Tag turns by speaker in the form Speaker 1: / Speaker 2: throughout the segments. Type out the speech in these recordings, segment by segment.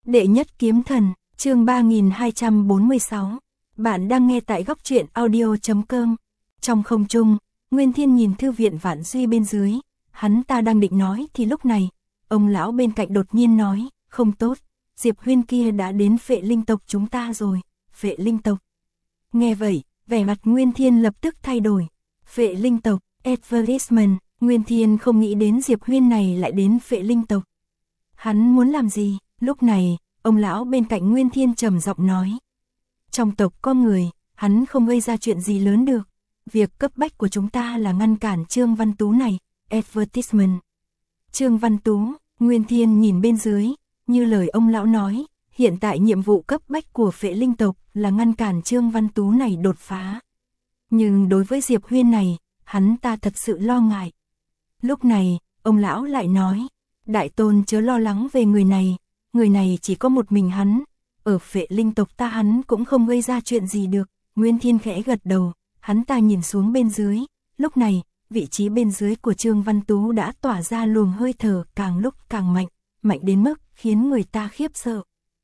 Speaker 1: Đệ nhất kiếm thần, chương 3246. Bạn đang nghe tại góc truyện audio.com. Trong không trung, Nguyên Thiên nhìn thư viện Vạn Duy bên dưới, hắn ta đang định nói thì lúc này, ông lão bên cạnh đột nhiên nói, không tốt, Diệp Huyên kia đã đến Phệ Linh tộc chúng ta rồi. Phệ Linh tộc. Nghe vậy, vẻ mặt Nguyên Thiên lập tức thay đổi. Phệ Linh tộc, advertisement, Nguyên Thiên không nghĩ đến Diệp Huyên này lại đến Phệ Linh tộc. Hắn muốn làm gì? Lúc này, ông lão bên cạnh Nguyên Thiên trầm giọng nói. Trong tộc có người, hắn không gây ra chuyện gì lớn được. Việc cấp bách của chúng ta là ngăn cản Trương Văn Tú này, advertisement. Trương Văn Tú, Nguyên Thiên nhìn bên dưới, như lời ông lão nói, hiện tại nhiệm vụ cấp bách của Phệ Linh tộc là ngăn cản Trương Văn Tú này đột phá. Nhưng đối với Diệp Huyên này, hắn ta thật sự lo ngại. Lúc này, ông lão lại nói, đại tôn chớ lo lắng về người này chỉ có một mình hắn, ở Phệ Linh tộc ta hắn cũng không gây ra chuyện gì được. Nguyên Thiên khẽ gật đầu, hắn ta nhìn xuống bên dưới, lúc này, vị trí bên dưới của Trương Văn Tú đã tỏa ra luồng hơi thở càng lúc càng mạnh, mạnh đến mức khiến người ta khiếp sợ.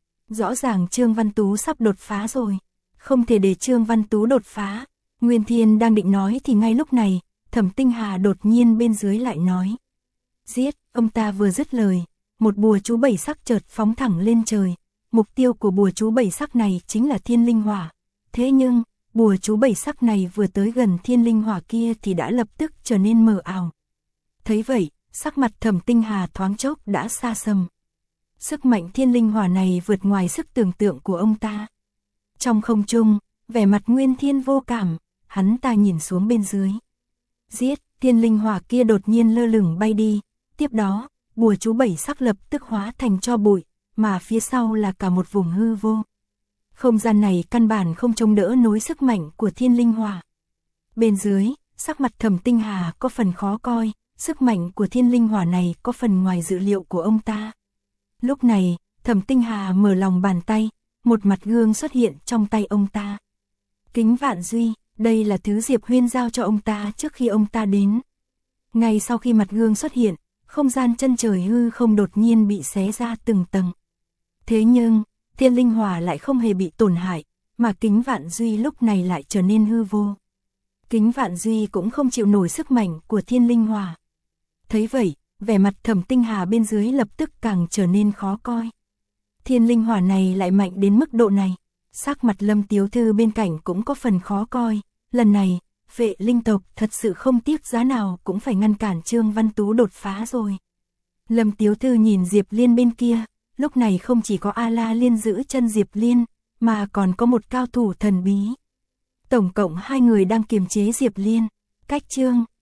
Speaker 1: Rõ ràng Trương Văn Tú sắp đột phá rồi, không thể để Trương Văn Tú đột phá. Nguyên Thiên đang định nói thì ngay lúc này, Thẩm Tinh Hà đột nhiên bên dưới lại nói. Giết, ông ta vừa dứt lời, một bùa chú bảy sắc chợt phóng thẳng lên trời. Mục tiêu của bùa chú bảy sắc này chính là thiên linh hỏa. Thế nhưng, bùa chú bảy sắc này vừa tới gần thiên linh hỏa kia thì đã lập tức trở nên mờ ảo. Thấy vậy, sắc mặt Thẩm Tinh Hà thoáng chốc đã xa sầm. Sức mạnh thiên linh hỏa này vượt ngoài sức tưởng tượng của ông ta. Trong không trung, vẻ mặt Nguyên Thiên vô cảm, hắn ta nhìn xuống bên dưới. Giết, thiên linh hỏa kia đột nhiên lơ lửng bay đi, tiếp đó, bùa chú bảy sắc lập tức hóa thành tro bụi, mà phía sau là cả một vùng hư vô. Không gian này căn bản không chống đỡ nối sức mạnh của thiên linh hỏa. Bên dưới, sắc mặt Thẩm Tinh Hà có phần khó coi, sức mạnh của thiên linh hỏa này có phần ngoài dự liệu của ông ta. Lúc này, Thẩm Tinh Hà mở lòng bàn tay, một mặt gương xuất hiện trong tay ông ta. Kính Vạn Duy, đây là thứ Diệp Huyên giao cho ông ta trước khi ông ta đến. Ngay sau khi mặt gương xuất hiện, không gian chân trời hư không đột nhiên bị xé ra từng tầng. Thế nhưng, thiên linh hỏa lại không hề bị tổn hại, mà Kính Vạn Duy lúc này lại trở nên hư vô. Kính Vạn Duy cũng không chịu nổi sức mạnh của thiên linh hỏa. Thấy vậy, vẻ mặt Thẩm Tinh Hà bên dưới lập tức càng trở nên khó coi. Thiên linh hỏa này lại mạnh đến mức độ này. Sắc mặt Lâm Tiếu Thư bên cạnh cũng có phần khó coi. Lần này, Phệ Linh tộc thật sự không tiếc giá nào cũng phải ngăn cản Trương Văn Tú đột phá rồi. Lâm Tiếu Thư nhìn Diệp Liên bên kia, lúc này không chỉ có A-La Liên giữ chân Diệp Liên, mà còn có một cao thủ thần bí. Tổng cộng hai người đang kiềm chế Diệp Liên. Cách Trương